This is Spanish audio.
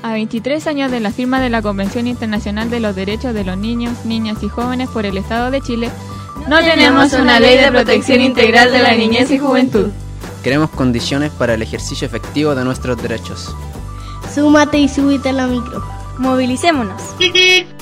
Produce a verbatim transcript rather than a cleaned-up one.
A veintitrés años de la firma de la Convención Internacional de los Derechos de los Niños, Niñas y Jóvenes por el Estado de Chile, no tenemos una ley de protección integral de la niñez y juventud. Queremos condiciones para el ejercicio efectivo de nuestros derechos. Súmate y súbete a la micro. Movilicémonos.